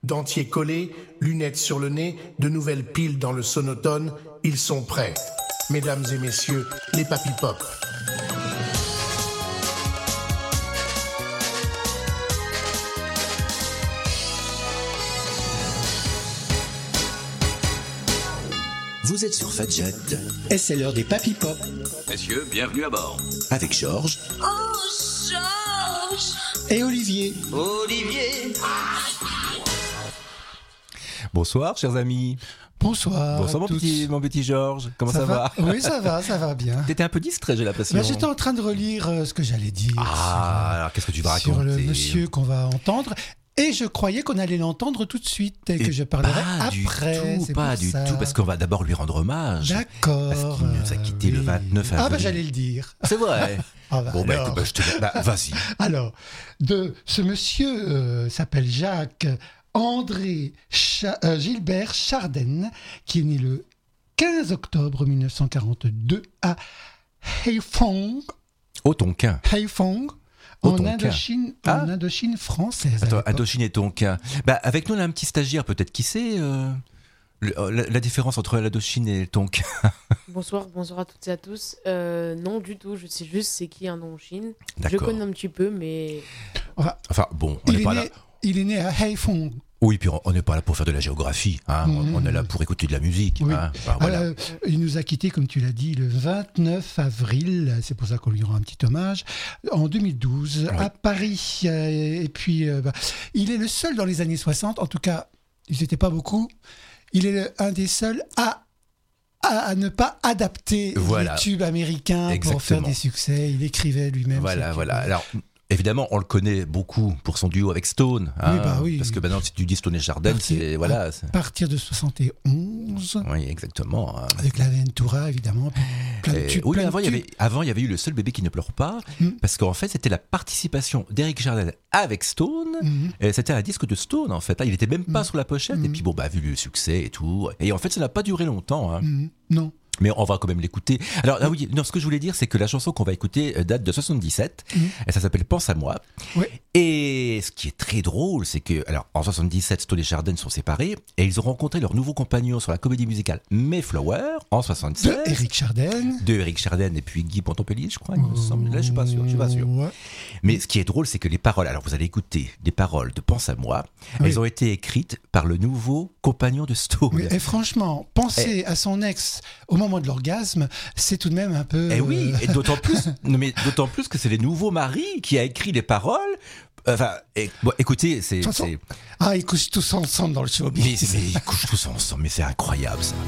Dentier collé, lunettes sur le nez, de nouvelles piles dans le sonotone, ils sont prêts. Mesdames et messieurs, les Papy Pop. Vous êtes sur Fadjet et c'est l'heure des Papy Pop. Messieurs, bienvenue à bord. Avec Georges. Oh, Georges! Et Olivier. Olivier! Bonsoir, chers amis. Bonsoir. Bonsoir, mon petit Georges. Comment ça va? Oui, ça va bien. T'étais un peu distrait, j'ai l'impression. J'étais en train de relire ce que j'allais dire. Alors qu'est-ce que tu vas raconter? Sur le monsieur qu'on va entendre. Et je croyais qu'on allait l'entendre tout de suite et que je parlerai après. Pas du tout, parce qu'on va d'abord lui rendre hommage. D'accord. Parce qu'il nous a quittés le 29 avril. Ah bah j'allais le dire. C'est vrai. Bon alors... écoute, je te vas-y. Alors, ce monsieur s'appelle Jacques-André Gilbert Chardenne, qui est né le 15 octobre 1942 à Haiphong. Au Tonkin. Haiphong. En Indochine française. Attends, Indochine et Tonkin. Avec nous, on a un petit stagiaire, peut-être qui sait la différence entre l'Indochine et le Tonkin. Bonsoir à toutes et à tous. Non, du tout, je sais juste c'est qui Indochine. D'accord. Je connais un petit peu, mais... Enfin, bon, on n'est pas là... Il est né à Haiphong. Oui, puis on n'est pas là pour faire de la géographie, hein. On est là pour écouter de la musique. Oui. Hein. Voilà. Il nous a quittés, comme tu l'as dit, le 29 avril, c'est pour ça qu'on lui rend un petit hommage, en 2012, à Paris. Et puis, il est le seul dans les années 60, en tout cas, ils n'étaient pas beaucoup, il est un des seuls à ne pas adapter les tubes américains. Exactement. Pour faire des succès. Il écrivait lui-même. Voilà. Alors... Évidemment, on le connaît beaucoup pour son duo avec Stone. Hein, oui. Parce que maintenant, si tu dis Stone et Chardenne, c'est... Voilà. À partir de 71. Oui, exactement. Avec la Ventura, évidemment. Avant, il y avait eu Le seul bébé qui ne pleure pas. Parce qu'en fait, c'était la participation d'Eric Chardin avec Stone. Et c'était un disque de Stone, en fait. Il n'était même pas sur la pochette. Et puis, vu le succès et tout. Et en fait, ça n'a pas duré longtemps. Hein. Non. Mais on va quand même l'écouter. Alors, ce que je voulais dire, c'est que la chanson qu'on va écouter date de 77. Et ça s'appelle Pense à moi. Oui. Et ce qui est très drôle, c'est que, en 77, Stone et Chardenne sont séparés. Et ils ont rencontré leur nouveau compagnon sur la comédie musicale Mayflower en 76. De Eric Chardenne et puis Guy Pontompellier, je crois, il me semble. Là, je suis pas sûr. Ouais. Mais ce qui est drôle, c'est que les paroles, alors vous allez écouter des paroles de Pense à moi. Elles ont été écrites par le nouveau compagnon de Stone. Oui, et franchement, penser à son ex au moment de l'orgasme, c'est tout de même un peu... oui, et d'autant plus que c'est les nouveaux maris qui a écrit les paroles. Écoutez, c'est... ils couchent tous ensemble dans le showbiz. Mais ils couchent tous ensemble, mais c'est incroyable ça.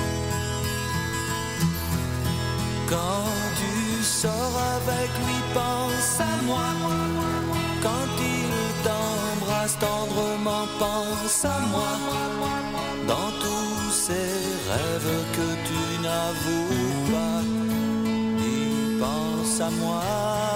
Quand tu sors avec lui, pense à moi. Quand il t'embrasse tendrement, pense à moi. Dans tous ces rêves que tu n'avoues pas, il pense à moi.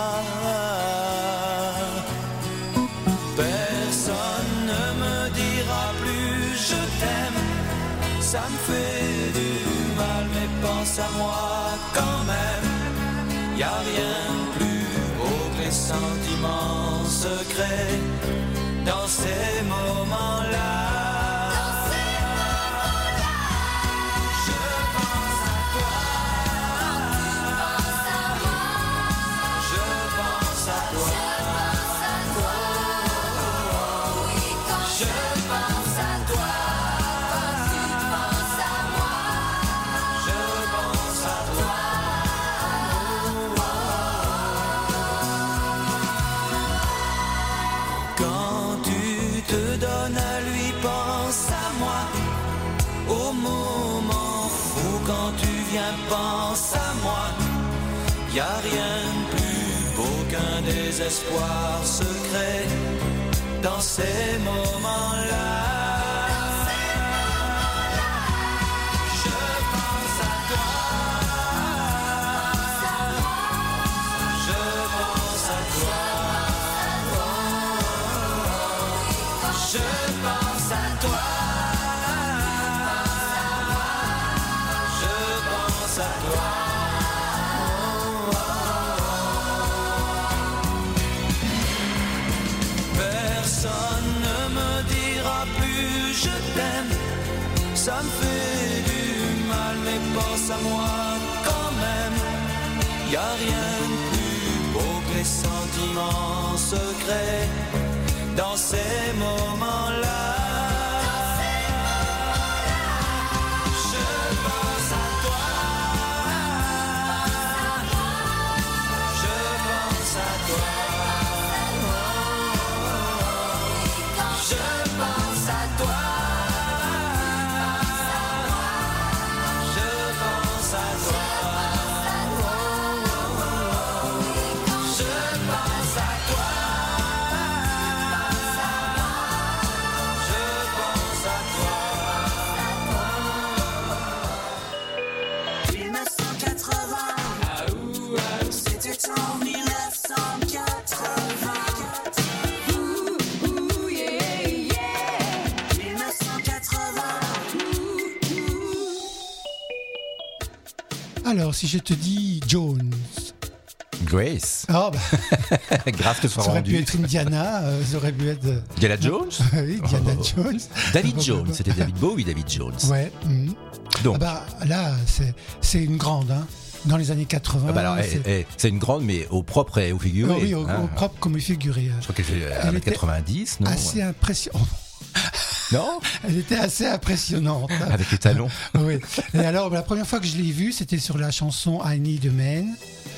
Personne ne me dira plus je t'aime. Ça me fait du mal, mais pense à moi quand même. Y a rien de plus beau que les sentiments secrets dans ces moments-là. Pense à moi, y a rien de plus beau qu'un désespoir secret dans ces moments-là. je t'aime. Ça me fait du mal, mais pense à moi quand même. Y a rien de plus beau que les sentiments secrets dans ces moments-là. Alors, si je te dis Jones. Grace. Ah, bah. Grâce que ce soit Ça aurait pu rendu. être Indiana, ça aurait pu être. Diana Jones. Oui, Diana Jones. David Jones, c'était David Bowie, David Jones. Ouais. Donc, Ah bah, là, c'est une grande, hein. Dans les années 80. ah bah alors, c'est une grande, mais au propre et au figuré. Oui, au hein. propre comme figuré. Je crois qu'elle fait Elle 1m90, non Assez impressionnante. Non. Elle était assez impressionnante. Avec les talons. Oui. Et alors, la première fois que je l'ai vue, c'était sur la chanson I Need a Man,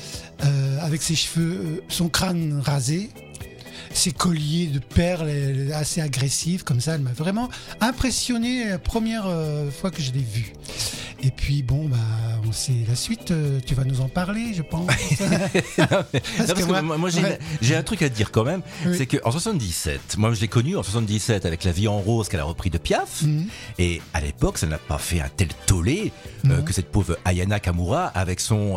avec ses cheveux, son crâne rasé, ses colliers de perles assez agressifs, comme ça. Elle m'a vraiment impressionné la première fois que je l'ai vue. Et puis, bon, bah, on sait la suite. Tu vas nous en parler, je pense. Parce que moi j'ai un truc à te dire quand même. Oui. C'est qu'en 77, moi je l'ai connue en 77 avec La Vie en rose qu'elle a repris de Piaf. Et à l'époque, ça n'a pas fait un tel tollé que cette pauvre Ayana Kamura avec son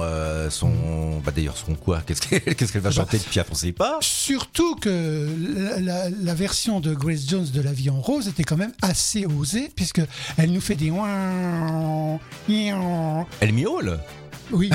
bah d'ailleurs son quoi qu'est-ce qu'elle va chanter de Piaf, on sait pas. Surtout que la version de Grace Jones de La Vie en rose était quand même assez osée, puisque elle nous fait des Elle miaule. oui,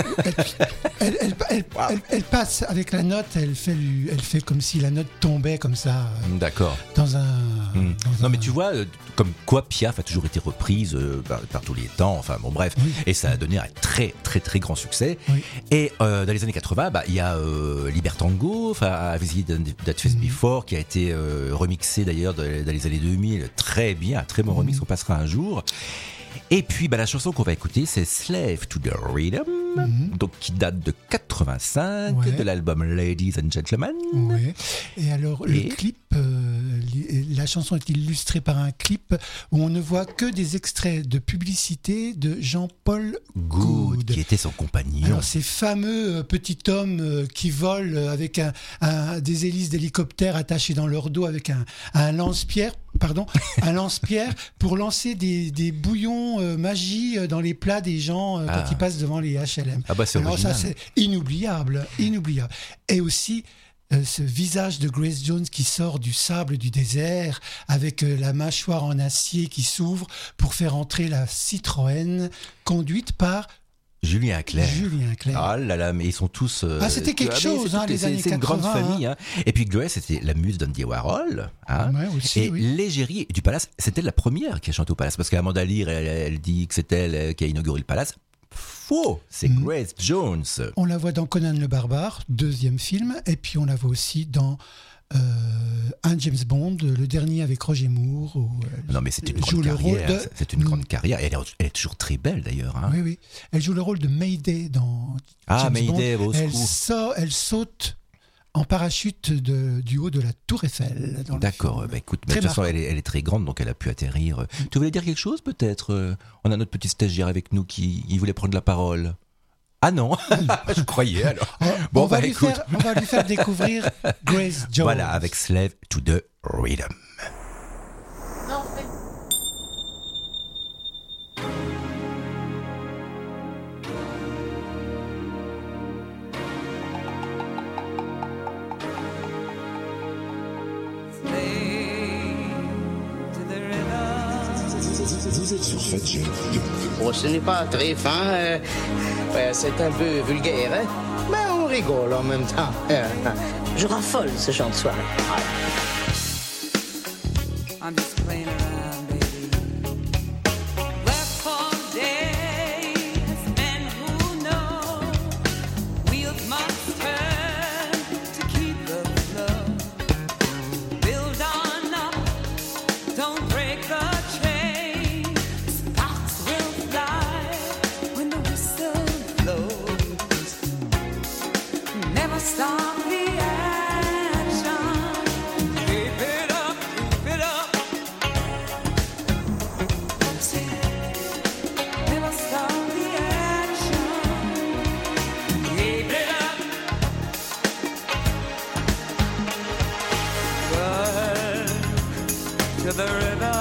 elle passe avec la note, elle fait comme si la note tombait comme ça D'accord. dans un. Non mais tu vois, comme quoi Piaf a toujours été reprise par tous les temps, enfin bon bref, Oui. et ça a donné un très très très grand succès. Oui. Et dans les années 80, il y a Libertango, enfin Visit That Face Before, qui a été remixé d'ailleurs dans les années 2000, très bien, un très bon remix qu'on passera un jour. Et puis la chanson qu'on va écouter, c'est Slave to the Rhythm, donc qui date de 85, Ouais. de l'album Ladies and Gentlemen. Ouais. Et alors le clip, la chanson est illustrée par un clip où on ne voit que des extraits de publicité de Jean-Paul Good, qui était son compagnon. Alors ces fameux petits hommes qui volent avec des hélices d'hélicoptère attachées dans leur dos avec un lance-pierre. Un lance-pierre pour lancer des bouillons magie dans les plats des gens quand ils passent devant les HLM. Ah bah c'est Alors original. ça c'est inoubliable. Et aussi ce visage de Grace Jones qui sort du sable du désert avec la mâchoire en acier qui s'ouvre pour faire entrer la Citroën conduite par Julien Clerc. Ah là là, mais ils sont tous. c'était quelque chose, les années 80. C'est une grande famille. Hein. Et puis Grace, c'était la muse d'Andy Warhol. Hein. Ouais, aussi, et oui. l'égérie du Palace, c'était la première qui a chanté au Palace. Parce qu'Amanda Lear, elle dit que c'est elle qui a inauguré le Palace. Faux, c'est Grace Jones. On la voit dans Conan le Barbare, 2e film, et puis on la voit aussi dans un James Bond, le dernier avec Roger Moore. Où Non, mais c'est une joue grande le rôle carrière. de- C'est une grande carrière. Elle est toujours très belle d'ailleurs. Hein. Oui. Elle joue le rôle de Mayday dans Ah, James Mayday, Bond. au secours. Elle saute en parachute du haut de la Tour Eiffel. Dans le D'accord, film. écoute, mais de Très toute façon, marquant. elle est très grande, donc elle a pu atterrir. Tu voulais dire quelque chose peut-être On a notre petit stagiaire avec nous qui voulait prendre la parole. Ah non, je croyais alors. Bon, on va lui écoute. faire découvrir Grace Jones. Voilà, avec Slave to the Rhythm. Non, en fait. Vous êtes sur Fat Jet. Bon, ce n'est pas très fin, c'est un peu vulgaire, hein? Mais on rigole en même temps. Je raffole ce genre de soirée. I'm just playing around, baby. to the river.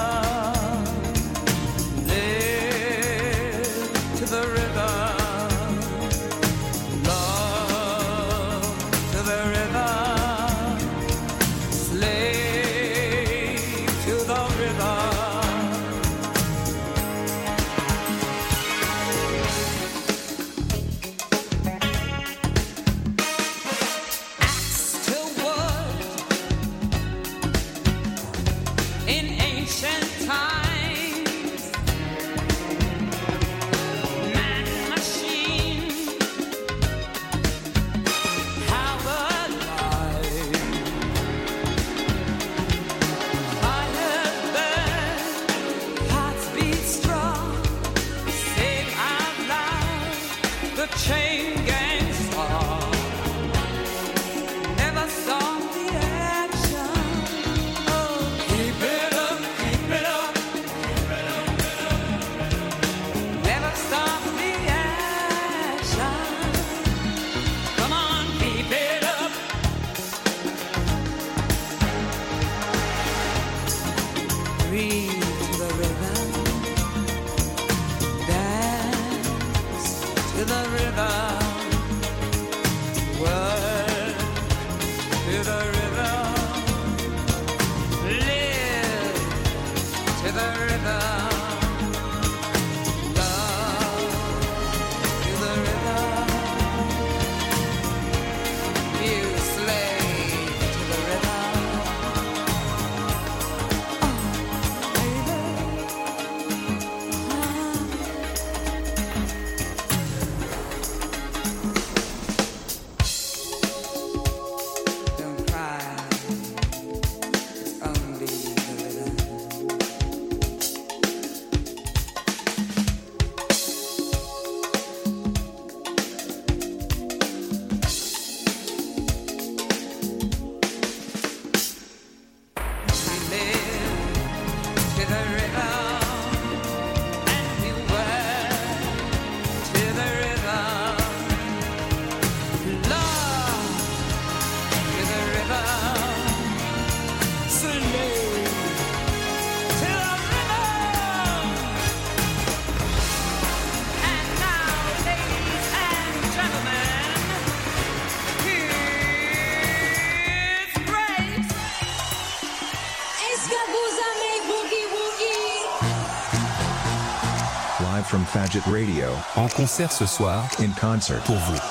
Live to the river. Love to the river. Slave to the river. Chain gang star never stop the action. Oh, keep it up, keep it up, keep it up, keep it up. Never stop the action. Come on, keep it up. Breathe to the rhythm. To the river, word to the river, live to the river, love to the river, you slave to the river, oh baby. From Fadjet Radio. En concert ce soir, in concert pour vous.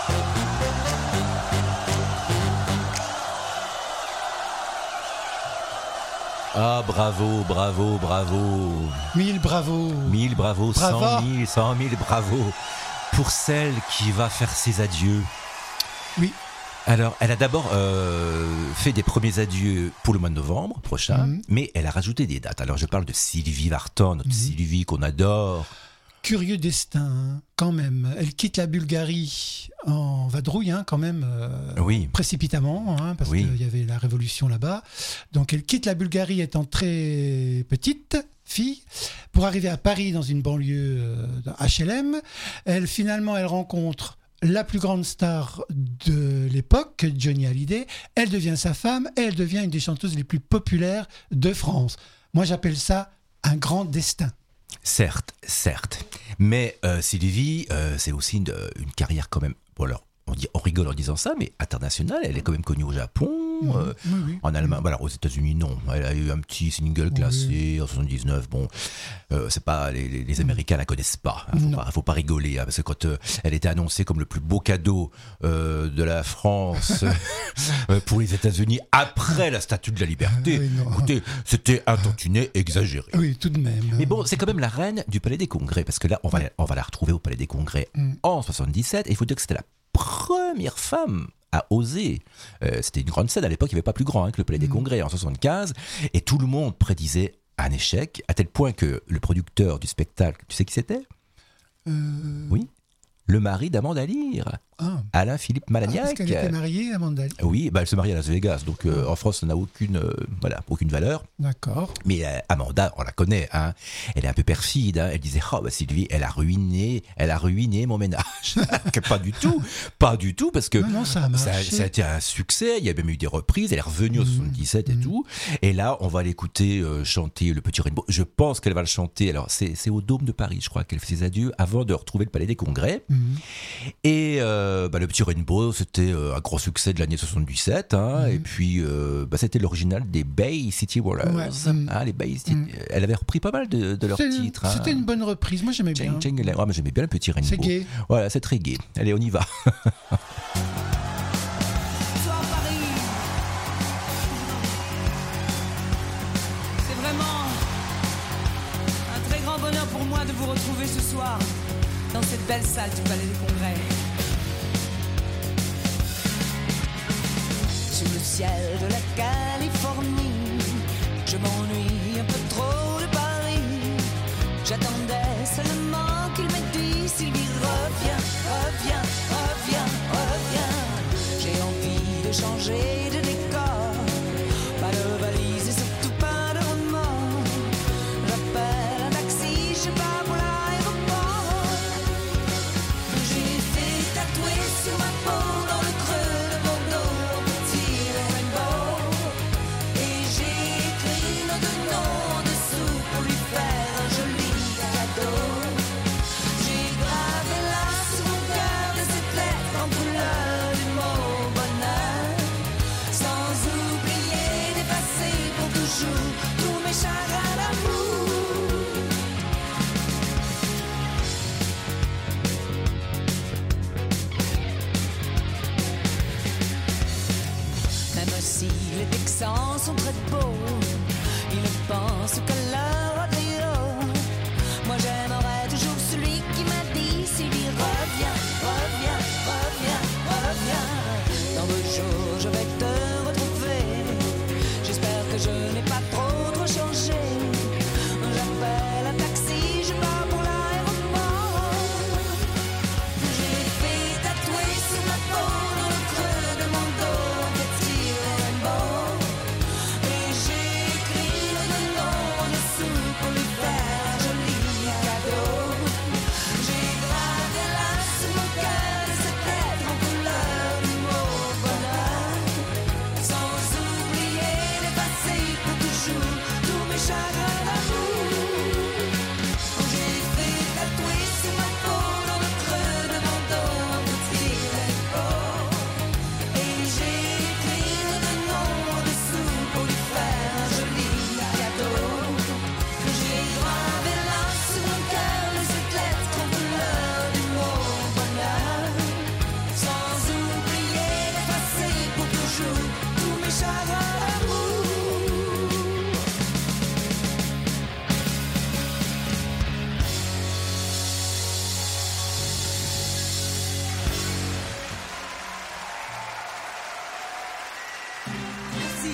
Ah, bravo, bravo, bravo. 1000 bravos. 1000 bravos, Bravo. 100 000 bravos. Pour celle qui va faire ses adieux. Oui. Alors, elle a d'abord fait des premiers adieux pour le mois de novembre prochain, mais elle a rajouté des dates. Alors, je parle de Sylvie Vartan, notre Sylvie qu'on adore. Curieux destin, hein, quand même. Elle quitte la Bulgarie en vadrouille, hein, quand même, oui. précipitamment, hein, parce Oui. qu'il y avait la révolution là-bas. Donc elle quitte la Bulgarie étant très petite fille pour arriver à Paris dans une banlieue HLM. Elle rencontre la plus grande star de l'époque, Johnny Hallyday. Elle devient sa femme et elle devient une des chanteuses les plus populaires de France. Moi, j'appelle ça un grand destin. Certes, certes. Mais Sylvie, c'est aussi une carrière quand même. Bon, alors, on rigole en disant ça, mais internationale. Elle est quand même connue au Japon, en Allemagne. Voilà, aux États-Unis, non. Elle a eu un petit single classé en 79. Bon, c'est pas les Américains la connaissent pas. Faut pas rigoler, hein, parce que quand elle était annoncée comme le plus beau cadeau de la France pour les États-Unis après la Statue de la Liberté, écoutez, c'était un tantinet exagéré. Oui, tout de même. Mais bon, c'est quand même la reine du Palais des Congrès, parce que là, on va la retrouver au Palais des Congrès en 77. Et il faut dire que c'était la première femme à oser. C'était une grande scène à l'époque, il n'y avait pas plus grand que le Palais des Congrès en 75, et tout le monde prédisait un échec, à tel point que le producteur du spectacle, tu sais qui c'était ? Oui, le mari d'Amanda Lear. Alain-Philippe Malagnac. Parce qu'elle était mariée à Amanda Lear. Oui, elle se marie à Las Vegas, donc en France, ça n'a aucune valeur. D'accord. Mais Amanda, on la connaît, hein. Elle est un peu perfide, hein. Elle disait, Sylvie, elle a ruiné mon ménage. pas du tout, parce que non, ça a marché. Ça a été un succès. Il y a même eu des reprises. Elle est revenue en 77 et tout. Et là, on va l'écouter chanter Le Petit Rainbow. Je pense qu'elle va le chanter. Alors, c'est au Dôme de Paris, je crois, qu'elle fait ses adieux avant de retrouver le Palais des Congrès. Et Le Petit Rainbow, c'était un gros succès de l'année 77. Hein, et puis, c'était l'original des Bay City Rollers. Ouais. Les Bay City. Elle avait repris pas mal de leurs titres. Hein. C'était une bonne reprise. Moi, j'aimais bien. Moi, j'aimais bien Le Petit Rainbow. C'est gai. Voilà, c'est très gai. Allez, on y va. C'est vraiment un très grand bonheur pour moi de vous retrouver ce soir dans cette belle salle du Palais des Congrès. Sous le ciel de la Californie, je m'ennuie un peu trop de Paris. J'attendais seulement qu'il me dise Sylvie, reviens, reviens, reviens, reviens. J'ai envie de changer de décor, pas de valise et surtout pas de remords. J'appelle un taxi, je pars pour l'aéroport. J'ai fait tatouer sur ma peau dans le creux de mon dos un petit rainbow. Et j'ai écrit nos deux noms en dessous pour lui faire un joli cadeau. J'ai gravé là sur mon cœur de cette lettre en couleur du mot bonheur, sans oublier d'effacer pour toujours tous mes chagrins d'amour. Même si les Texans sont très beaux, ils ne pensent qu'à leur radio. Moi j'aimerais toujours celui qui m'a dit Sylvie, reviens, reviens, reviens, reviens. Dans 2 jours je vais te retrouver. J'espère que je n'ai pas trop changé. J'appelle un taxi, je pars pour l'aéroport. J'ai fait tatouer sur ma peau dans le creux de mon dos un petit rainbow. Et j'ai écrit le nom en dessous pour lui faire un joli cadeau. J'ai gravé là sur mon cœur cette lettre en couleur du mot bonheur, sans oublier d'effacer pour toujours tous mes chagrins d'amour. J'ai fait tatouer sur ma peau dans le creux de mon dos un petit rainbow. Et j'ai écrit le nom en dessous pour lui faire un joli cadeau. J'ai gravé là sur mon cœur cette lettre en couleur du mot bonheur, sans oublier d'effacer pour toujours tous mes chagrins d'amour. Merci.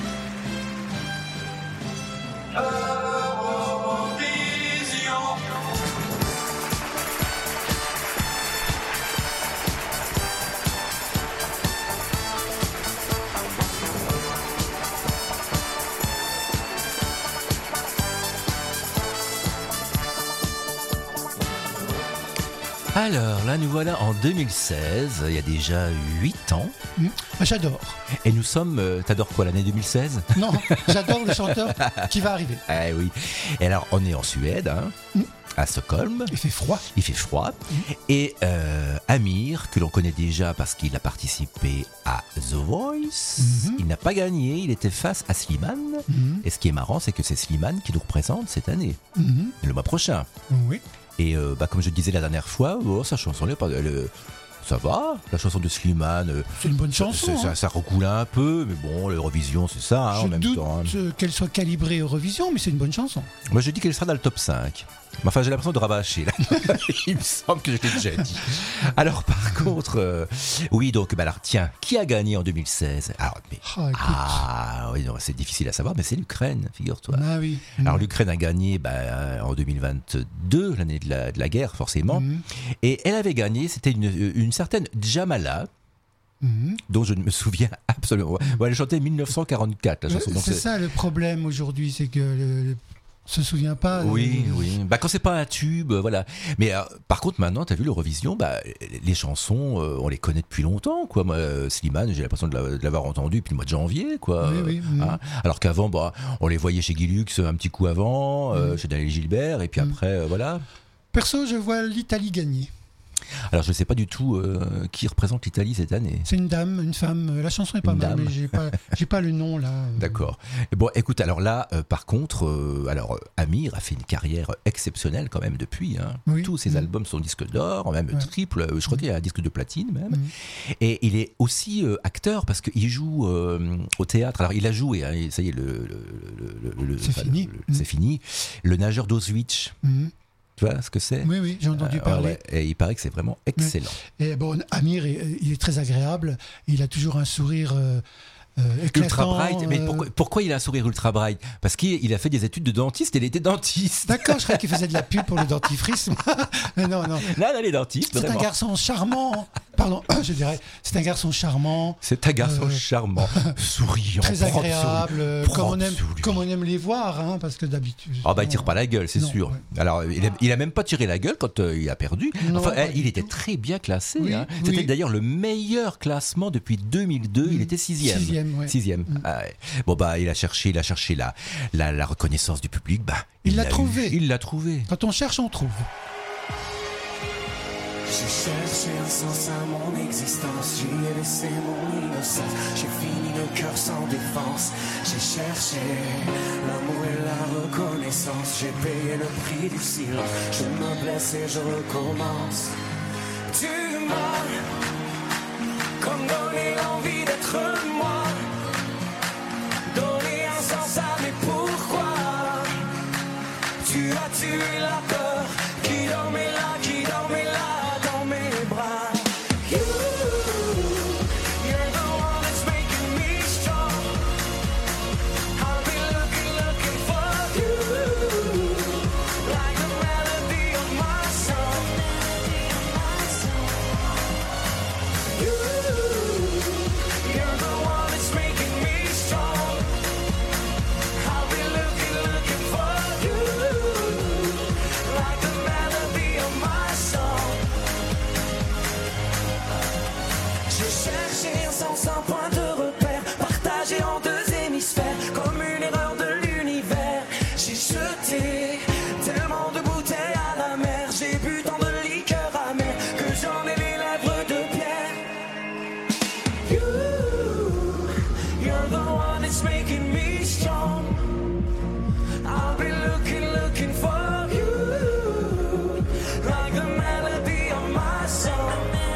Alors, là, nous voilà en 2016, il y a déjà 8 ans. J'adore. Et nous sommes... T'adores quoi, l'année 2016 Non, j'adore le chanteur qui va arriver. Ah oui. Et alors, on est en Suède, hein, à Stockholm. Il fait froid. Il fait froid. Et Amir, que l'on connaît déjà parce qu'il a participé à The Voice, il n'a pas gagné, il était face à Slimane. Et ce qui est marrant, c'est que c'est Slimane qui nous représente cette année, le mois prochain. Oui. Et comme je disais la dernière fois, sa chanson, ça va, la chanson de Slimane. C'est une bonne chanson. Ça recoule un peu, mais bon, l'Eurovision, c'est ça, en même temps. Je doute qu'elle soit calibrée Eurovision, mais c'est une bonne chanson. Moi, je dis qu'elle sera dans le top 5. Enfin, j'ai l'impression de rabâcher, là. Il me semble que je l'ai déjà dit. Alors, par contre, oui, donc, alors, tiens, qui a gagné en 2016 ? Alors, oui, non, c'est difficile à savoir, mais c'est l'Ukraine, figure-toi. Ah oui. Alors, l'Ukraine a gagné en 2022, l'année de la guerre, forcément. Et elle avait gagné, c'était une certaine Jamala, dont je ne me souviens absolument. Bon, elle chantait 1944, la chanson. Donc c'est ça le problème aujourd'hui, c'est que se souvient pas. Oui. Quand c'est pas un tube, voilà. Mais par contre, maintenant, t'as vu l'Eurovision, les chansons, on les connaît depuis longtemps, quoi. Moi, Slimane, j'ai l'impression de l'avoir entendu depuis le mois de janvier, quoi. Oui. Hein. Alors qu'avant, on les voyait chez Guy Lux un petit coup avant, chez Daniel Gilbert, et puis après, voilà. Perso, je vois l'Italie gagner. Alors, je ne sais pas du tout qui représente l'Italie cette année. C'est une dame, une femme. La chanson est pas mal, mais j'ai pas le nom là. D'accord. Bon, écoute, alors là, par contre, Amir a fait une carrière exceptionnelle quand même depuis. Hein. Oui. Tous ses albums sont disques d'or, même triple. Je crois qu'il y a un disque de platine même. Et il est aussi acteur parce qu'il joue au théâtre. Alors, il a joué. Hein, ça y est, c'est fini. C'est fini. Le nageur d'Auschwitz. Tu vois ce que c'est ? Oui, j'ai entendu parler. Et il paraît que c'est vraiment excellent. Et bon, Amir, il est très agréable. Il a toujours un sourire ultra bright. Mais pourquoi il a un sourire ultra bright ? Parce qu'il a fait des études de dentiste et il était dentiste. D'accord, je croyais qu'il faisait de la pub pour le dentifrice. Mais non. Là, les dentistes. C'est un garçon charmant. Pardon, je dirais. C'est un garçon charmant. C'est un garçon charmant, souriant, très agréable, comme on aime les voir, hein, parce que d'habitude. Il tire pas la gueule, c'est sûr. Ouais. Alors, il a même pas tiré la gueule quand il a perdu. Il était très bien classé. Oui, hein. C'était d'ailleurs le meilleur classement depuis 2002. Il était 6e. 6e. Bon, il a cherché la reconnaissance du public. Il l'a trouvé. Il l'a trouvé. Quand on cherche, on trouve. J'ai cherché un sens à mon existence, j'y ai laissé mon innocence, j'ai fini le cœur sans défense, j'ai cherché l'amour et la reconnaissance, j'ai payé le prix du silence, je me blesse et je recommence. Tu m'as comme donné l'envie d'être moi, donné un sens à mes pourquoi, tu as tué la peur qui dormait là, dans mes bras. You're the one that's making me strong. I'll be looking for you, like the melody of my song. You're the one that's making me strong. I'll be looking for you, like the melody of my song. J'ai cherché un sens, un point de repère, partagé en deux hémisphères, comme une erreur de l'univers. J'ai jeté tellement de bouteilles à la mer, j'ai bu tant de liqueurs amères que j'en ai les lèvres de pierre. You're the one that's making me strong. I'll be looking for you, like the melody of my song.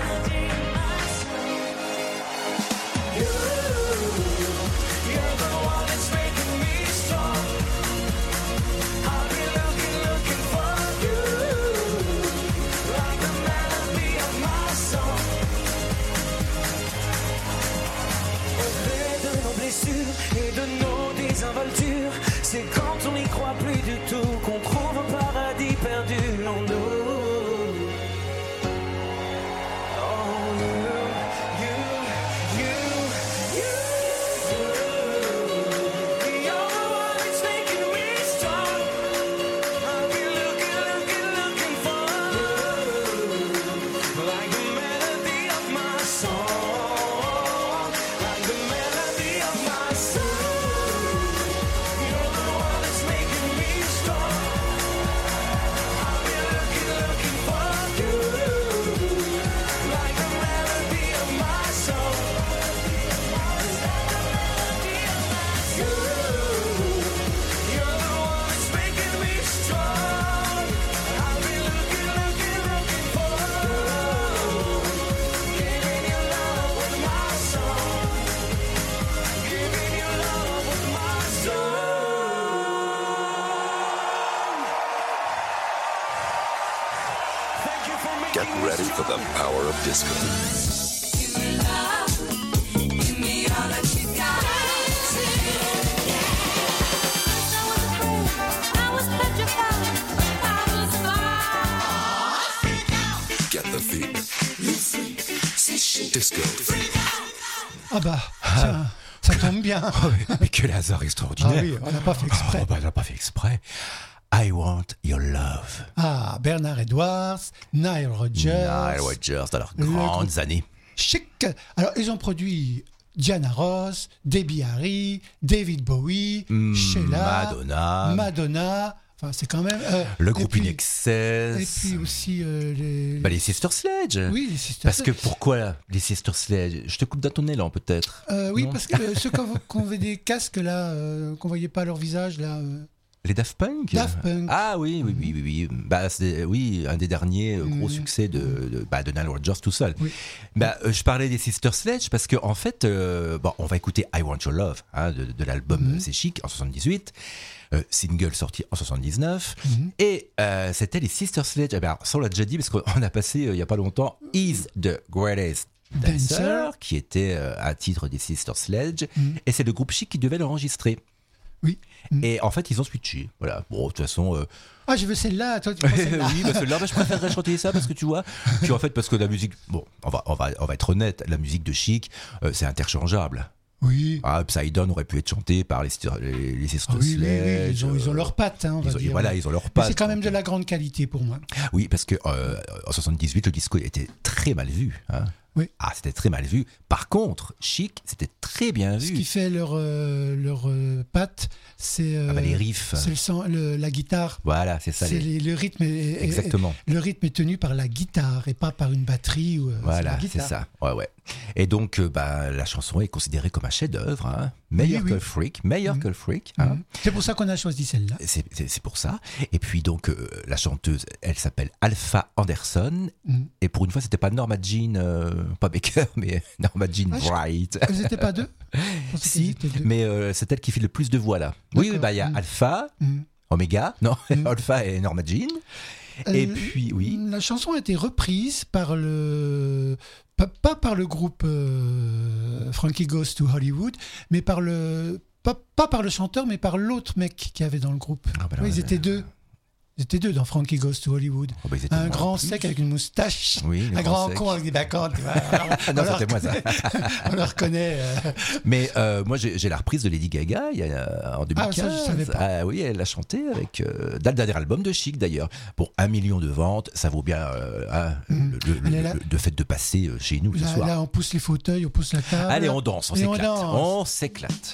You're the one that's making me strong. I'll be looking for you, like the melody of my song. Au gré de nos blessures et de nos désinvoltures, Listen for the power of disco. Get the feeling. Disco. Ah bah, tiens, ça tombe bien. Oh, mais quel hasard extraordinaire. Ah oui, on n'a pas fait exprès. Oh, bah, on n'a pas fait exprès. I want your love. Ah, Bernard Edwards, Nile Rodgers. Nile Rodgers, dans leurs grandes années. Chic. Alors, ils ont produit Diana Ross, Debbie Harry, David Bowie, Sheila, Madonna. Enfin, c'est quand même. Le groupe In Excess. Et puis aussi les Sister Sledge. Oui, les Sister Parce Sledge. que pourquoi les Sister Sledge? Je te coupe dans ton élan, peut-être. Oui, non? parce que ceux qui avaient des casques là, qu'on voyait pas leur visage là. Les Daft Punk. Daft Punk. Ah oui. Bah, oui, un des derniers gros succès de Nile Rodgers tout seul. Oui. Bah, je parlais des Sister Sledge parce que en fait, on va écouter I Want Your Love de l'album C'est Chic en 78. Single sorti en 79 et c'était les Sister Sledge. Alors, ça on l'a déjà dit parce qu'on a passé il y a pas longtemps Is the Greatest Dancer qui était à titre des Sister Sledge et c'est le groupe Chic qui devait l'enregistrer. Oui. Et en fait ils ont switché. Voilà. Bon de toute façon. Ah je veux celle-là. Toi tu prends celle-là. Oui, celle-là, je préférerais chanter ça parce que tu vois. Puis en fait parce que la musique, bon, on va être honnête, la musique de Chic, c'est interchangeable. Oui. Upside Down aurait pu être chanté par les Sister Sledge. Oui, ils ont leurs pattes, on va dire. Voilà, ils ont leurs pattes. Mais c'est quand même de la grande qualité pour moi. Oui, parce que en 78, le disco était très mal vu. Hein. Oui. Ah, c'était très mal vu. Par contre, Chic, c'était très bien vu. Ce qui fait leur patte, c'est les riffs. C'est la guitare. Voilà, c'est ça. Le rythme exactement. Le rythme est tenu par la guitare et pas par une batterie ou. Voilà, c'est ça. Ouais. Et donc, la chanson est considérée comme un chef-d'œuvre, hein. Meilleur que le Freak, que le Freak. Hein. C'est pour ça qu'on a choisi celle-là. C'est pour ça. Et puis donc, la chanteuse, elle s'appelle Alpha Anderson. Et pour une fois, c'était pas Norma Jean, pas Baker, mais Norma Jean Wright. Ils n'étaient pas deux. Si, mais c'est elle qui fait le plus de voix là. Oui, il y a Alpha, Omega, non, Alpha et Norma Jean. Et puis, oui. La chanson a été reprise par pas par le groupe Frankie Goes to Hollywood, mais pas par le chanteur, mais par l'autre mec qui avait dans le groupe. Ils étaient deux. Ils étaient deux dans Frankie Goes to Hollywood. Un grand sec avec une moustache, un grand con avec des backhands. Non, c'était moi ça. On le reconnaît. Mais moi, j'ai la reprise de Lady Gaga en 2015. Ah, ça, je savais pas. Ah, oui, elle l'a chanté avec dans le dernier album de Chic d'ailleurs. Pour 1 million de ventes, ça vaut bien le fait de passer chez nous ce soir. Là, on pousse les fauteuils, on pousse la table. Allez, on danse, on s'éclate.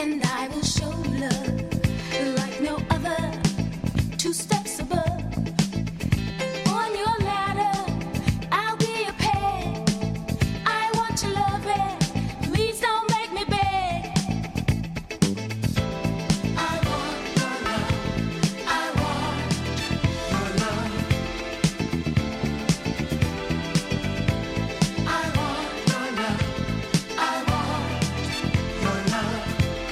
and I will show love like no other. 2 steps above. On your ladder, I'll be a pet. I want your love, please don't make me beg. I want your love. I want your love. I want your love. I want your love.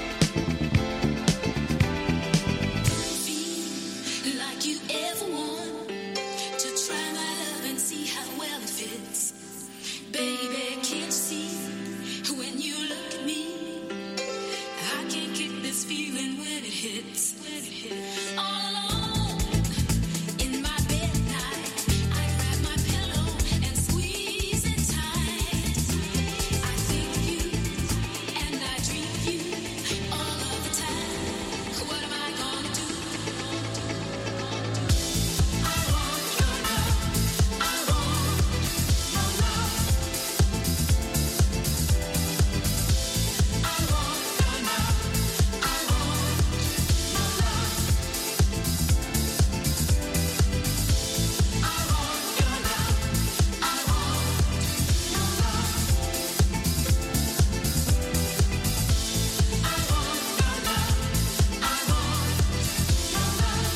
Feel like you ever want to try my love and see how well it fits. Baby, can't you see when you look at me? I can't kick this feeling when it hits. All alone in my bed at night, I grab my pillow and squeeze it tight. I think of you and I dream of you all of the time. What am I gonna do? I want your love. I want your love. I want your love. I want your love. I want your love. I want your love. I want your love. I want your love.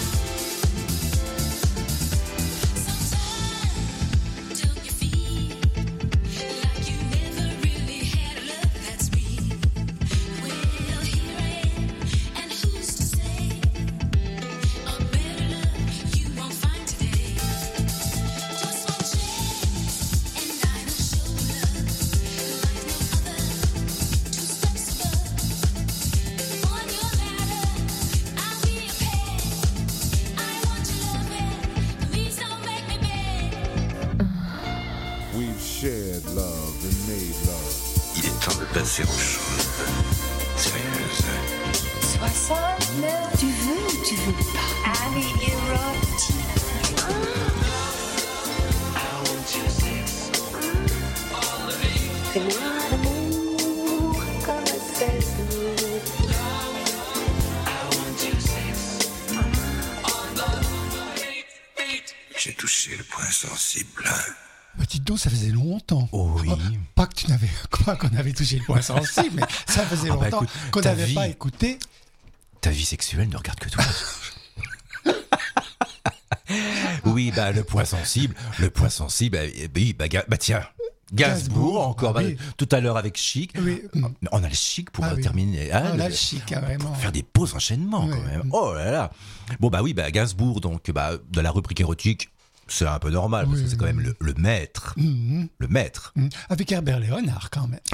Sometimes don't you feel like you never really had a love that's real? Well, here I am, and who's to say a better love you won't find today? Just one chance, and I will show love like no other. 2 steps above. On your ladder, I'll be a pet. I want your love, please don't make me beg. We've shared love and made love. Il est temps de passer aux choses sérieuses. 69. Tu veux ou tu veux pas? Allez, fais-moi l'amour comme c'est J'ai touché le point sensible. Bah, dites donc, ça faisait longtemps. Oh oui. Pas qu'on avait touché le point sensible, mais ça faisait Ah bah longtemps écoute, qu'on ta n'avait vie. pas écouté. Ta vie sexuelle ne regarde que toi. Oui, bah le point sensible, oui, tiens. Gainsbourg, encore oui. tout à l'heure avec Chic. Oui. On a le Chic pour Ah oui. terminer. On a le Chic, vraiment. Pour faire des beaux enchaînements quand Oui. même. Oh là là. Bon bah oui, Gainsbourg, donc de la rubrique érotique, c'est un peu normal parce que c'est quand même le maître. Mhm. Le maître. Avec Herbert Léonard, quand même.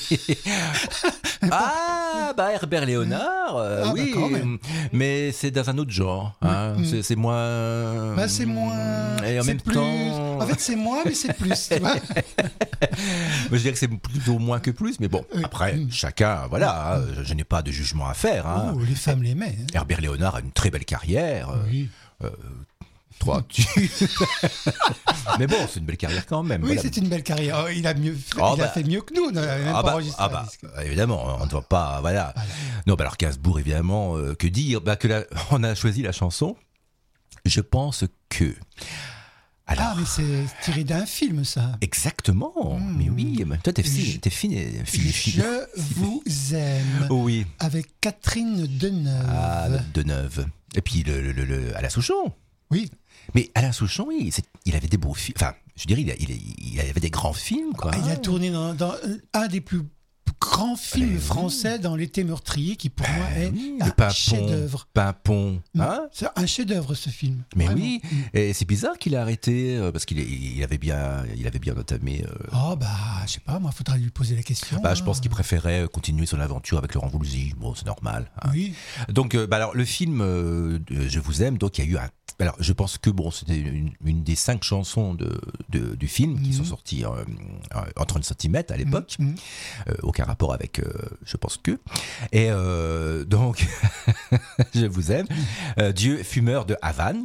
Ah, Herbert Léonard, oui, quand même. mais c'est dans un autre genre. Hein. C'est moins. Bah, c'est moins. Et en c'est même plus... temps. En fait, c'est moins, mais c'est plus. Tu vois. Je dirais que c'est plutôt moins que plus, mais bon, après, chacun, voilà, hein, je n'ai pas de jugement à faire. Hein. Oh, les femmes l'aimaient. Hein. Herbert Léonard a une très belle carrière. Oui. 3 tubes. Mais bon, c'est une belle carrière quand même. Oui, voilà. c'est une belle carrière. Oh, il a fait mieux que nous. On n'avait même pas enregistré. Évidemment, on ne doit pas. Voilà. Non, alors Gainsbourg, évidemment, que dire on a choisi la chanson. Je pense que. Alors, mais c'est tiré d'un film, ça. Exactement. Mais oui, mais toi, t'es fini. Je vous aime. Oui. Avec Catherine Deneuve. Ah, Deneuve. Et puis Alain Souchon. Oui. Mais Alain Souchon, oui, il avait des beaux films. Enfin, je dirais, il avait des grands films, quoi. Il a tourné dans un des plus grands films français dans L'été meurtrier, qui pour moi est un chef-d'œuvre. Pimpon. Hein, c'est un chef-d'œuvre, ce film. Mais vraiment. oui, et c'est bizarre qu'il ait arrêté parce qu'il avait bien entamé. Je sais pas, moi, faudra lui poser la question. Je pense qu'il préférait continuer son aventure avec Laurent Voulzy. Bon, c'est normal. Hein. Oui. Donc, alors le film Je vous aime. Donc, il y a eu un. Alors, je pense que c'était une des 5 chansons du film qui sont sorties en 30 cm à l'époque. Aucun rapport avec Je pense que. Et donc, Je vous aime. Dieu fumeur de Havane.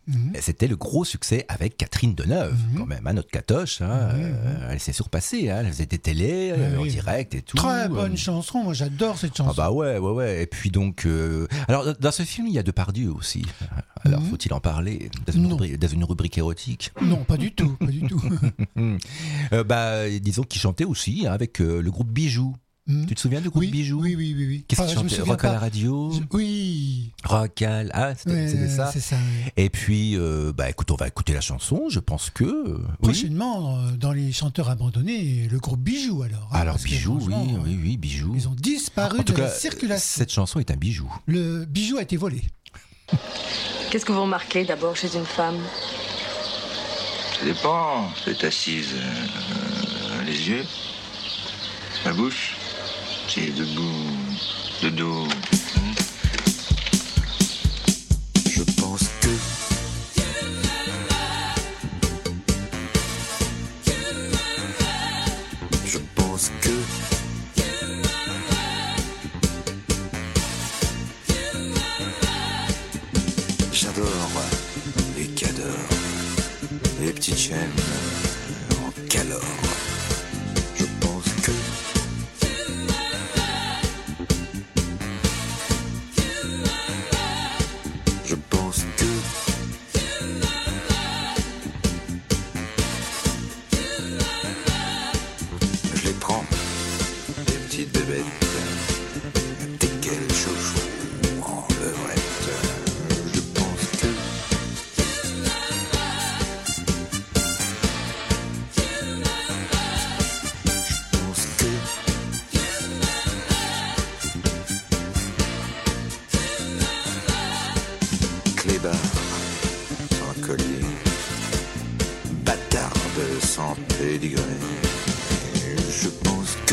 Et c'était le gros succès avec Catherine Deneuve, quand même, hein, notre Catoche. Hein, elle s'est surpassée, hein, elle faisait des télés en direct et tout. Très bonne chanson, moi j'adore cette chanson. Ah bah ouais. Et puis donc, alors dans ce film il y a Depardieu aussi. Alors faut-il en parler dans une rubrique érotique? Non, pas du tout, pas du tout. Disons qu'il chantait aussi hein, avec le groupe Bijoux. Tu te souviens du groupe Bijoux? Oui. Qu'est-ce qu'il chantait? Rock à la radio? Oui. Rock à la... c'était ça. C'est ça. Oui. Et puis, écoute, on va écouter la chanson. Je pense que... Prochainement, dans les chanteurs abandonnés, le groupe Bijoux alors. Alors Bijoux, oui, Bijoux. Ils ont disparu de la circulation. Cette chanson est un bijou. Le bijou a été volé. Qu'est-ce que vous remarquez d'abord chez une femme? Ça dépend. Elle est assise. Les yeux. La bouche. Si elle est debout. De dos. Je pense que j'adore les cadors, les petites chaînes en calor. Je pense que je les prends, les petites bébêtes, dès qu'elles chouchouent en levrette. Je pense que clébard, sans collier, bâtarde sans pédigré. Je pense que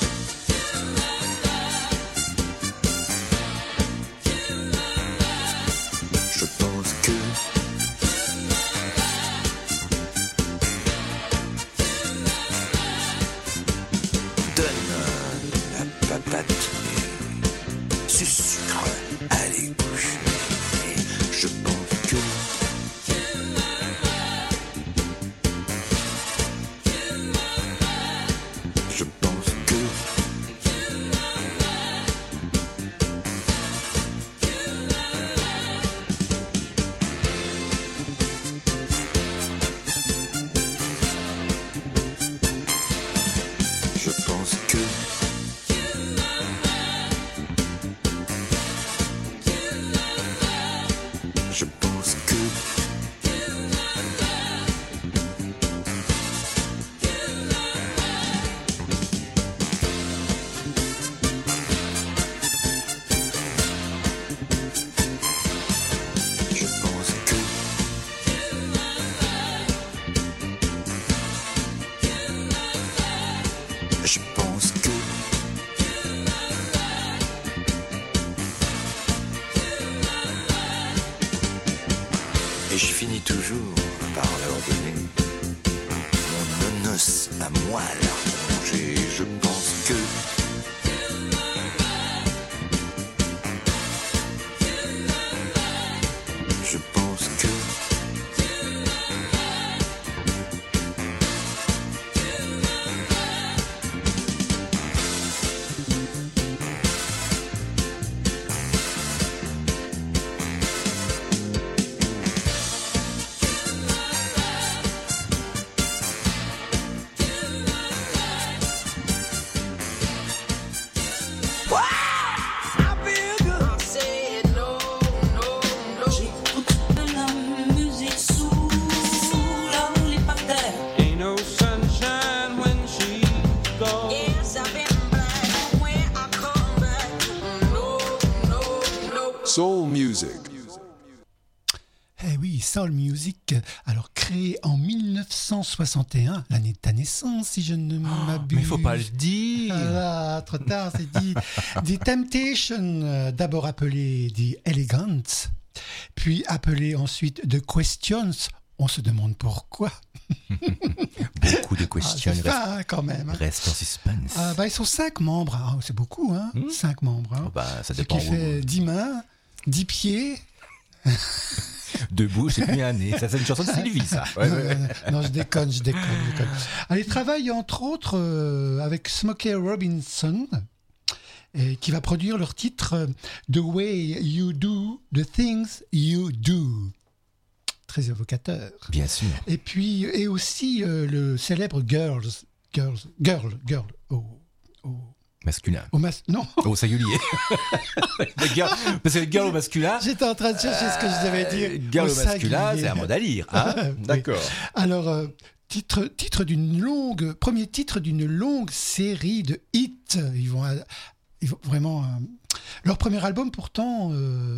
donne la papate, sucre, allez coucher. Je pense que et je finis toujours par leur donner mon nonos à moi à la ronger. Je pense que Soul Music. Eh oui, Soul Music, alors créé en 1961, l'année de ta naissance, si je ne m'abuse. Mais il faut pas le dire. Ah, trop tard, c'est dit. The Temptations, d'abord appelé The Elegants, puis appelé ensuite The Questions. On se demande pourquoi. Beaucoup de questions. Quand même. Reste en suspense. Ils sont 5 membres. Ah, c'est beaucoup, hein. 5 membres. Hein. Ça dépend. Ce qui fait 10 mains, 10 pieds. Debout, j'ai plus un nez. Ça, c'est une chanson de Sylvie, ça. Ouais, ouais. Non, je déconne. Elle travaille entre autres avec Smokey Robinson, qui va produire leur titre The Way You Do the Things You Do. Très évocateur. Bien sûr. Et puis, et aussi le célèbre Girl. Masculin. Non. Au singulier. Parce que girl au masculin. J'étais en train de chercher ce que je devais dire. Girl au masculin, c'est un mot à lire. Hein. D'accord. Alors, premier titre d'une longue série de hits. Ils vont vraiment. Leur premier album, pourtant,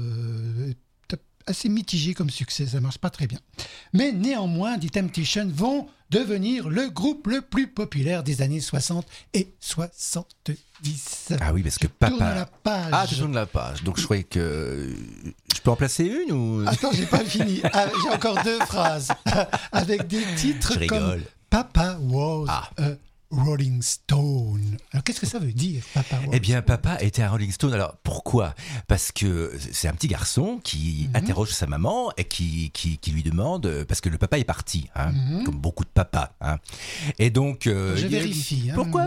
assez mitigé comme succès, ça marche pas très bien. Mais néanmoins, The Temptations vont devenir le groupe le plus populaire des années 60 et 70. Ah oui, parce que Papa... Tourne la page. Ah, tu tournes la page. Donc je croyais que... Je peux en placer une ou... Attends, j'ai pas fini. J'ai encore 2 phrases. Avec des titres comme Papa was a Rolling Stone. Alors, qu'est-ce que ça veut dire, Papa? Eh bien, Papa était un Rolling Stone. Alors, pourquoi? Parce que c'est un petit garçon qui interroge sa maman et qui lui demande, parce que le papa est parti, hein, comme beaucoup de papas. Hein. Et donc... je vérifie. Pourquoi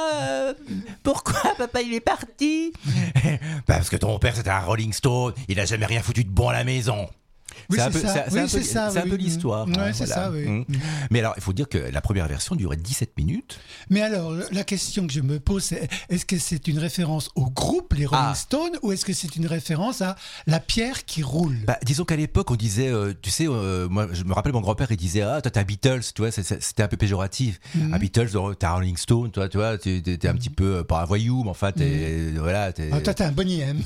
papa il est parti? Parce que ton père c'était un Rolling Stone, il n'a jamais rien foutu de bon à la maison. Oui, c'est un peu l'histoire. Oui, hein, c'est voilà. ça, oui. Mais alors, il faut dire que la première version durait 17 minutes. Mais alors, la question que je me pose, c'est est-ce que c'est une référence au groupe, les Rolling Stones, ou est-ce que c'est une référence à la pierre qui roule? Disons qu'à l'époque, on disait, tu sais, moi, je me rappelle, mon grand-père, il disait, toi, t'es un Beatles, tu vois, c'était un peu péjoratif. Un Beatles, t'es un Rolling Stone, toi, t'es un petit peu, pas un voyou, mais enfin, voilà. Toi, t'es un Boney M.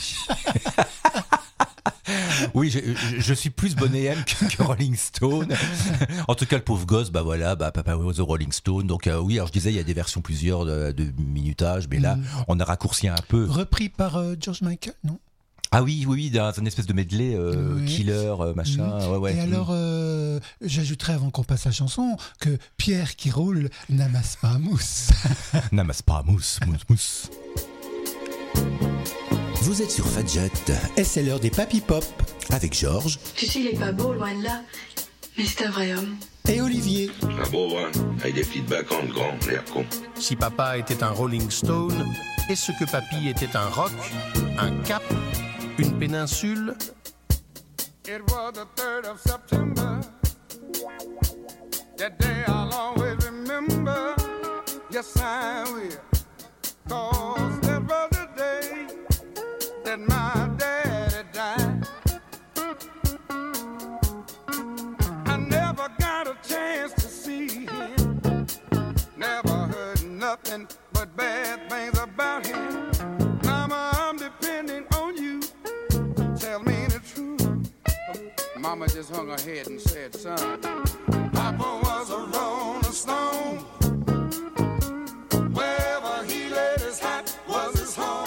Oui, je suis plus Boney M que Rolling Stone. En tout cas, le pauvre gosse, Papa was a Rolling Stone. Donc oui, alors je disais, il y a des versions plusieurs de minutage, mais là, on a raccourci un peu. Repris par George Michael, non? Ah oui, dans une espèce de medley, Killer, machin. Ouais. Et alors, j'ajouterais avant qu'on passe à la chanson que Pierre qui roule n'amasse pas mousse. N'amasse pas mousse. Vous êtes sur Fadjet, et c'est l'heure des Papy Pop, avec Georges. Tu sais, il est pas beau, loin de là, mais c'est un vrai homme. Et Olivier. Un beau, hein, avec des petites bacantes grandes, l'air con. Si papa était un Rolling Stone, est-ce que papy était un rock, un cap, une péninsule? It was the 3rd of September. That day I'll always remember. Yes, I will. 'Cause that was the day that my daddy died. I never got a chance to see him. Never heard nothing but bad things about him. Mama, I'm depending on you. Tell me the truth. Mama just hung her head and said, son, Papa was a rolling stone. Wherever he laid his hat was his home.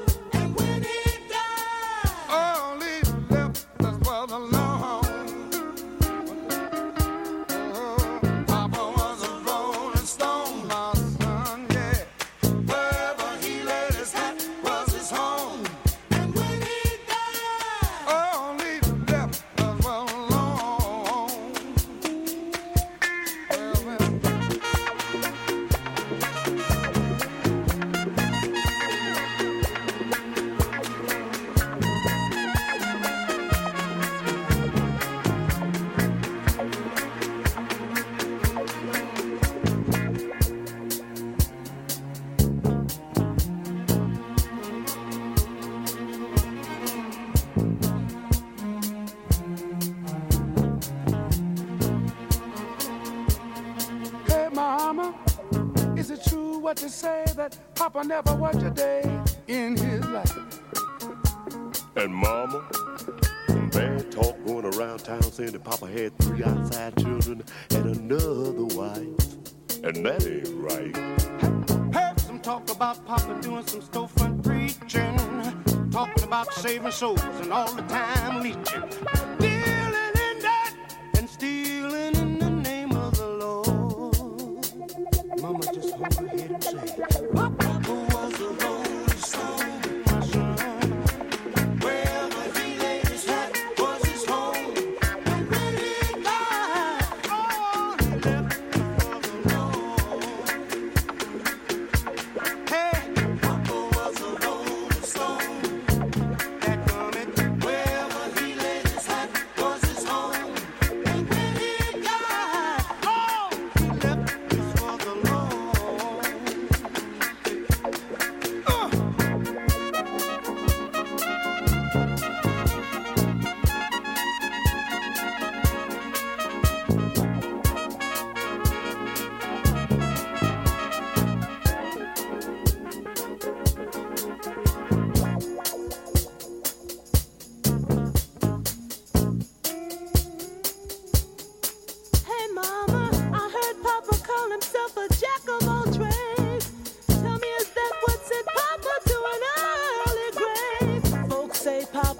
What to say that Papa never worked a day in his life. And Mama, some bad talk going around town saying that Papa had 3 outside children and another wife. And that ain't right. Heard some talk about Papa doing some storefront preaching, talking about saving souls and all the time leeching, dealing in that and stealing in the name of the Lord. Mama just hung her head and said, Papa was a rolling stone, my son. Wherever he laid his hat was his home.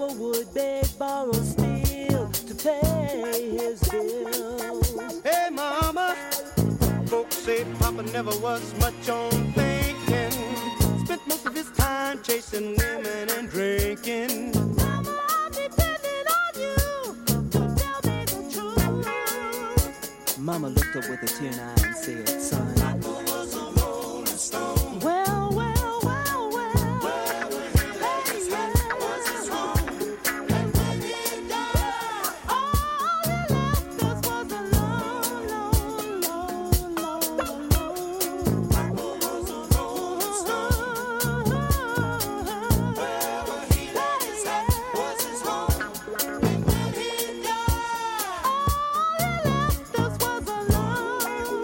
for wood, beg, borrow, steal to pay his bills. Hey, mama, folks say Papa never was much on thinking. Spent most of his time chasing women and drinking. Mama, I'm depending on you to tell me the truth. Mama looked up with a tear in her eye and said, son, Papa was a rolling stone. Well, well, well, well. Where his head was his home. And when he died, all he left us was a lone, lone, lone, lone, lone. Papa was a rolling stone. Where his head was his home. And when he died, all he left us was a lone.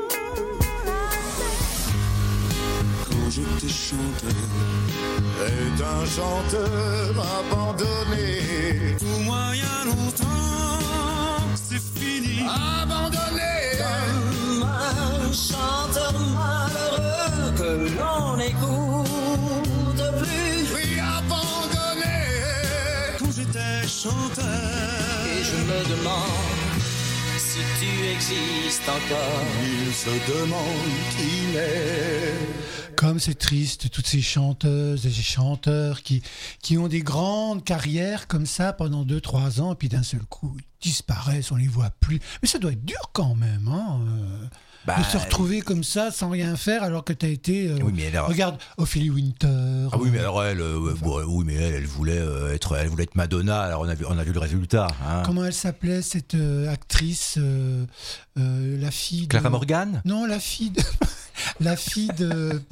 Quand j'étais chanteur, est un chanteur abandonné. Pour moi, il y a longtemps, c'est fini. Abandonné. comme un chanteur malheureux que l'on n'écoute plus. Oui, abandonné. Quand j'étais chanteur, Et je me demande si tu existes encore. Il se demande qui est. Comme c'est triste, toutes ces chanteuses et ces chanteurs qui ont des grandes carrières comme ça pendant 2-3 ans, et puis d'un seul coup, ils disparaissent, on les voit plus. Mais ça doit être dur quand même, hein, de se retrouver comme ça, sans rien faire, alors que tu as été... Oui, mais alors... Regarde, Ophélie Winter... Ah oui, mais alors elle, oui, mais elle voulait être Madonna, alors on a vu le résultat. Hein. Comment elle s'appelait, cette actrice, la fille de... Clara Morgan ? Non, la fille de... la fille de...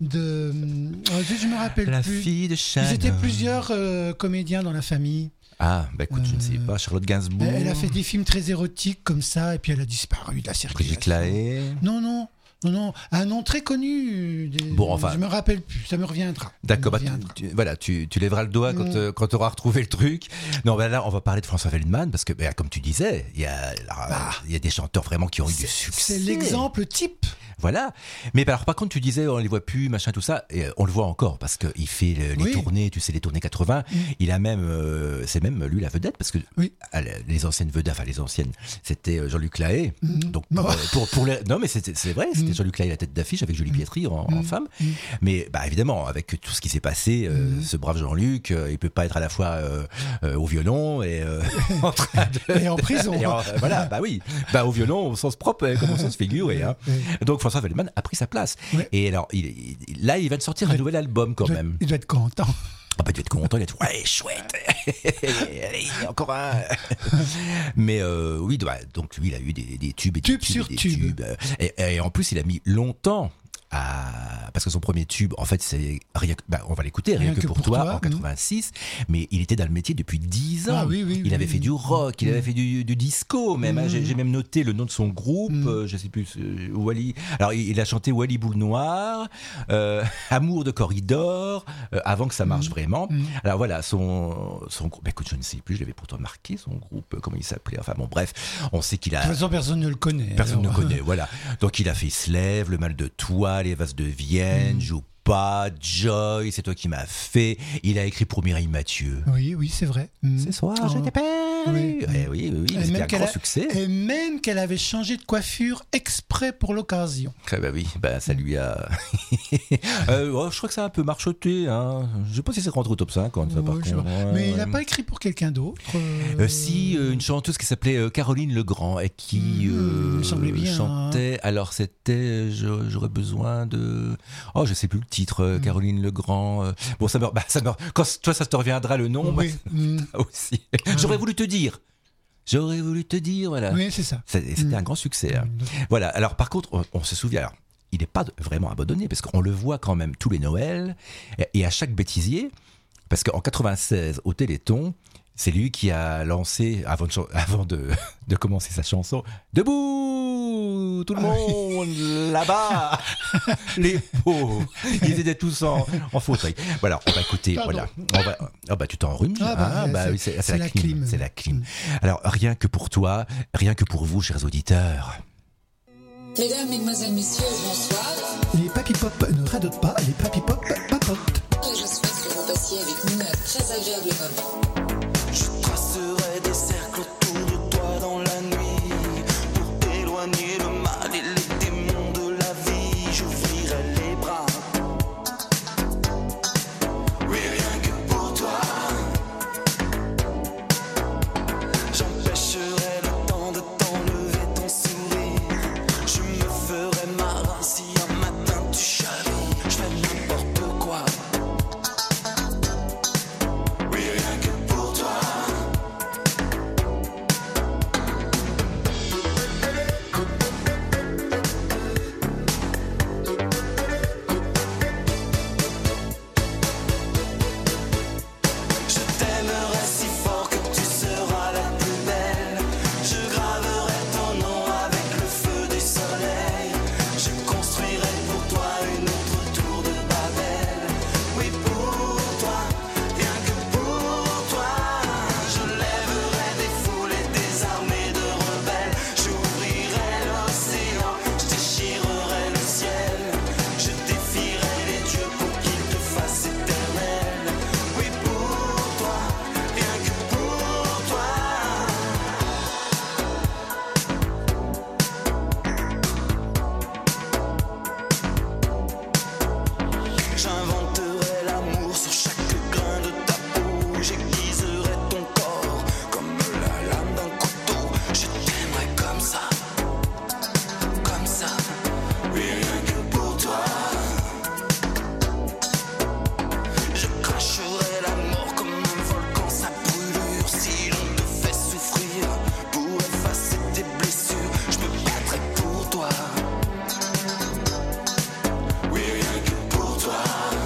je me rappelle La plus. fille de Shannon. Ils étaient plusieurs comédiens dans la famille. Ah, bah écoute, je ne sais pas, Charlotte Gainsbourg. Elle a fait des films très érotiques comme ça, et puis elle a disparu de la circulation. Brigitte Lahaie. Non. Un nom très connu. Bon, enfin. Je me rappelle plus, ça me reviendra. D'accord, tu lèveras le doigt quand tu auras retrouvé le truc. Non, bah là, on va parler de François Feldman, parce que, bah, comme tu disais, il y a des chanteurs vraiment qui ont eu du succès. C'est l'exemple type. Voilà. Mais alors, par contre, tu disais, on les voit plus, machin, tout ça, et on le voit encore, parce qu'il fait les tournées, tu sais, les tournées 80. Il a même, c'est même lui la vedette, parce que les anciennes vedettes, enfin les anciennes, c'était Jean-Luc Lahaie. Donc, pour les... Non, mais c'est vrai, c'était Jean-Luc Lahaie la tête d'affiche avec Julie Pietri en femme. Mais bah, évidemment, avec tout ce qui s'est passé, ce brave Jean-Luc, il peut pas être à la fois au violon et en train de... Et en prison. Voilà, bah oui. Bah, au violon, au sens propre, comme au sens figuré. Hein. Donc, François Feldman a pris sa place. Et alors, là, il va de sortir un nouvel album quand même. Il doit être content. Ah bah, tu dois être content, il a dit ouais, chouette. Allez, encore un. Mais oui, donc lui, il a eu des tubes et des tubes. Et en plus, il a mis longtemps parce que son premier tube, en fait, c'est on va l'écouter, rien que pour toi, en 86. Mais il était dans le métier depuis 10 ans. Ah, oui, il avait fait du rock, il avait fait du disco même. Hein. J'ai même noté le nom de son groupe, je sais plus, Wally. Alors il a chanté Wally Boule Noire, Amour de Corridor, avant que ça marche vraiment. Alors voilà, son groupe. Bah, écoute, je ne sais plus, je l'avais pourtant marqué son groupe, comment il s'appelait. Enfin bon, bref, on sait qu'il a. De toute façon, personne ne le connaît. Personne ne le connaît, voilà. Donc il a fait Slève, Le Mal de Toi, Les Vases de Vienne, Joue pas, Joy, C'est toi qui m'as fait. Il a écrit pour Mireille Mathieu. Oui, c'est vrai. Ce soir, je t'ai perdu. Oui, c'était un grand succès. Et même qu'elle avait changé de coiffure exprès pour l'occasion. Bah oui, ça lui a... je crois que ça a un peu marchoté. Hein. Je ne sais pas si c'est rentré au top 50, ça, par contre. Mais il n'a pas écrit pour quelqu'un d'autre. Si, une chanteuse qui s'appelait Caroline Legrand, et qui chantait... Hein. Alors, c'était... J'aurais besoin de... Oh, je ne sais plus le titre, Caroline Legrand. Bon, ça meurt. Quand toi, ça te reviendra le nom. Oui. Aussi. J'aurais voulu te dire, voilà. Oui, c'est ça. C'était un grand succès. Hein. Voilà. Alors, par contre, on se souvient. Alors, il n'est pas vraiment abandonné, parce qu'on le voit quand même tous les Noëls, et à chaque bêtisier, parce qu'en 96, au Téléthon, c'est lui qui a lancé, avant de commencer sa chanson, Debout, tout le monde, là-bas, les pauvres, ils étaient tous en fauteuil. Voilà, on va écouter, voilà. Tu t'enrhumes, oui, c'est la clim. C'est la clim. Alors, rien que pour toi, rien que pour vous, chers auditeurs. Mesdames, mesdemoiselles, messieurs, bonsoir. Les papy pop ne radotent pas, les papy pop papotent. Je suis sur une passé avec nous un très agréable moment. Je tracerai des cercles autour de toi dans la nuit pour éloigner le mal et les démons de la vie. J'ouvrirai les bras. Oui, rien que pour toi. J'empêcherai le temps de t'enlever ton sourire. Je me ferai marin si un matin tu chavis. Je fais n'importe quoi. Oui, rien que pour toi. Je t'aimerai si fort que tu seras la plus belle. Je graverai ton nom avec le feu du soleil. Je construirai pour toi une autre tour de Babel. Oui, pour toi, rien que pour toi. Je lèverai des foules et des armées de rebelles. J'ouvrirai l'océan, je déchirerai le ciel. Je défierai les dieux pour qu'ils te fassent éternel. Oui, pour toi, rien que pour toi. J'inventerai l'amour sur chaque grain de ta peau. J'aiguiserai ton corps comme la lame d'un couteau. Je t'aimerai comme ça, comme ça. Oui, rien que pour toi. Je cracherai la mort comme un volcan, sa brûlure. Si l'on te fait souffrir pour effacer tes blessures, je me battrai pour toi. Oui, rien que pour toi.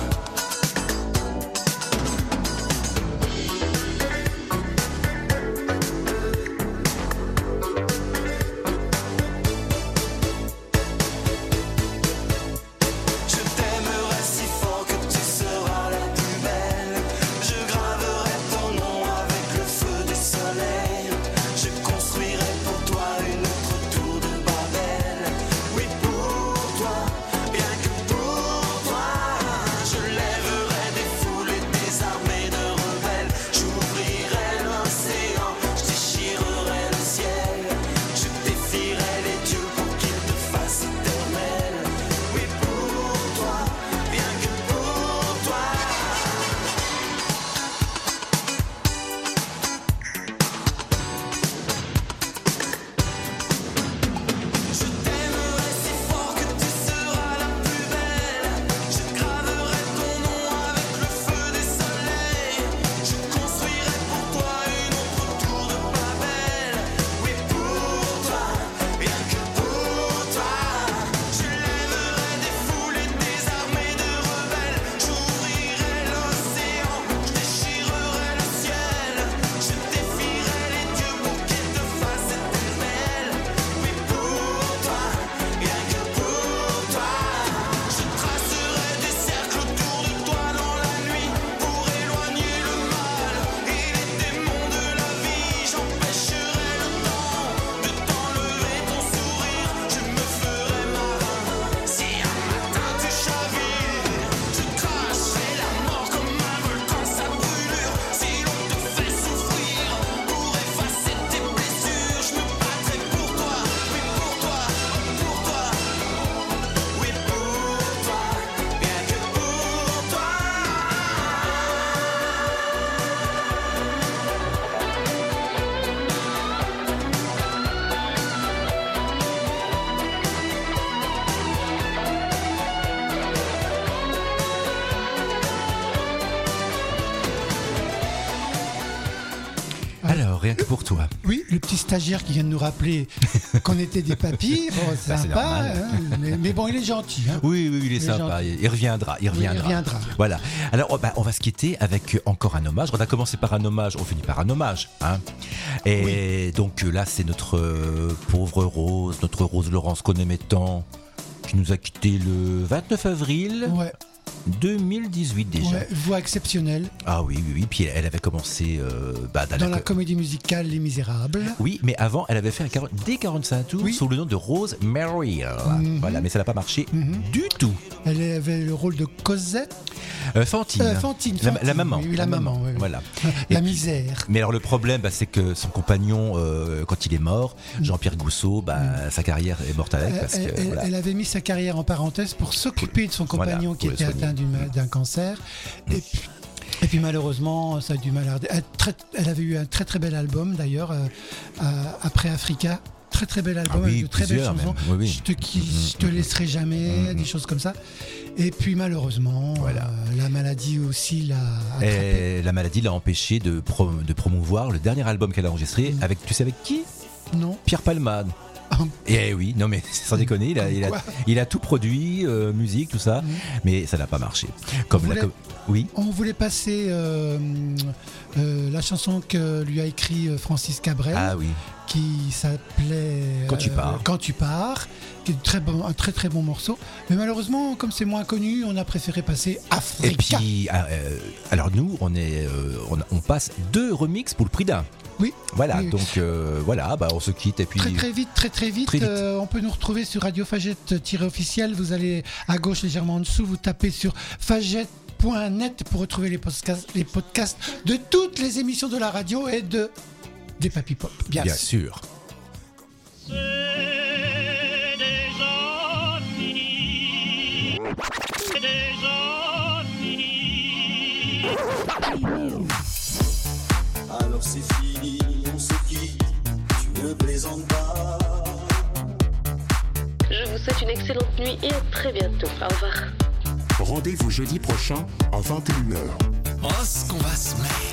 Je t'aimerai si fort que tu seras la plus belle. Je graverai ton nom avec le feu du soleil. Je construirai pour toi une autre tour de Babel. Oui, pour toi, rien que pour toi. Je lèverai des foules et des armées de rebelles. J'ouvrirai l'océan, je déchirerai le ciel. Je défierai les dieux pour qu'ils te fassent éternel. Oui, pour toi, rien que pour toi. Je t'aimerai si fort que tu seras la plus belle. Je graverai ton nom avec le feu du soleil. Je construirai pour toi une autre tour de Babel. Oui, pour toi, rien que pour toi. Je lèverai des foules et des armées de rebelles. J'ouvrirai l'océan, je déchirerai le ciel. Je défierai les dieux pour qu'ils te fassent éternel. Oui, pour toi, rien que pour toi. Je tracerai des cercles autour de toi dans la nuit pour éloigner le mal et les démons de la vie. J'empêcherai le temps de t'enlever ton sourire. Je me ferai marin si un matin tu chavires. Je cracherai la mort comme un volcan, sa brûlure. Si l'on te fait souffrir pour effacer tes blessures, je me battrai pour toi. Oui, pour toi, pour toi. Oui, pour toi, rien que pour toi. Alors, rien que pour toi. Oui, le petit stagiaire qui vient de nous rappeler qu'on était des papis, bon, c'est Bah, c'est sympa, normal. hein, mais bon, il est gentil. Hein. Oui, il est sympa. gentil. Il reviendra. Il reviendra. Voilà. Alors, on va se quitter avec encore un hommage. On a commencé par un hommage, on finit par un hommage. Hein. Et donc là, c'est notre pauvre Rose, notre Rose Laurence qu'on aimait tant, qui nous a quittés le 29 avril. Ouais. 2018 déjà. Ouais, voix exceptionnelle. Ah oui. Puis elle avait commencé dans la comédie musicale Les Misérables. Oui, mais avant, elle avait fait des 45 tours sous le nom de Rose Mary. Voilà, mais ça n'a pas marché du tout. Elle avait le rôle de Cosette. Fantine. Fantine. La maman. Oui, la maman. Oui. Voilà. La Et puis- misère. Mais alors le problème, c'est que son compagnon, quand il est mort, Jean-Pierre Gousseau, sa carrière est morte avec. Parce que, voilà. Elle avait mis sa carrière en parenthèse pour s'occuper de son compagnon qui pour le était soigner. atteint d'un cancer. Et puis malheureusement, ça a du mal. Elle avait eu un très très bel album d'ailleurs, après Africa. Très très bel album avec de très belles plusieurs chansons. même. Oui. Je te laisserai jamais, des choses comme ça. Et puis malheureusement, la maladie aussi l'a attrapée. Et la maladie l'a empêché de promouvoir le dernier album qu'elle a enregistré avec, tu sais avec qui ? Non. Pierre Palmade. Et oui, non mais sans déconner, il a tout produit, musique, tout ça, mais ça n'a pas marché. Oui. On voulait passer la chanson que lui a écrit Francis Cabrel, qui s'appelait Quand tu pars, qui est un très très bon morceau. Mais malheureusement, comme c'est moins connu, on a préféré passer Africa. Et puis, alors nous, on passe 2 remixes pour le prix d'un. Oui. Voilà, oui. donc on se quitte et puis. Très vite. On peut nous retrouver sur Radio Fagette-officiel. Vous allez à gauche légèrement en dessous, vous tapez sur Fagette.net pour retrouver les podcasts de toutes les émissions de la radio et des Papy Pop. Bien sûr. Alors c'est fini, on se quitte, tu ne plaisantes pas. Je vous souhaite une excellente nuit et à très bientôt. Au revoir. Rendez-vous jeudi prochain à 21h. Oh, ce qu'on va se mettre.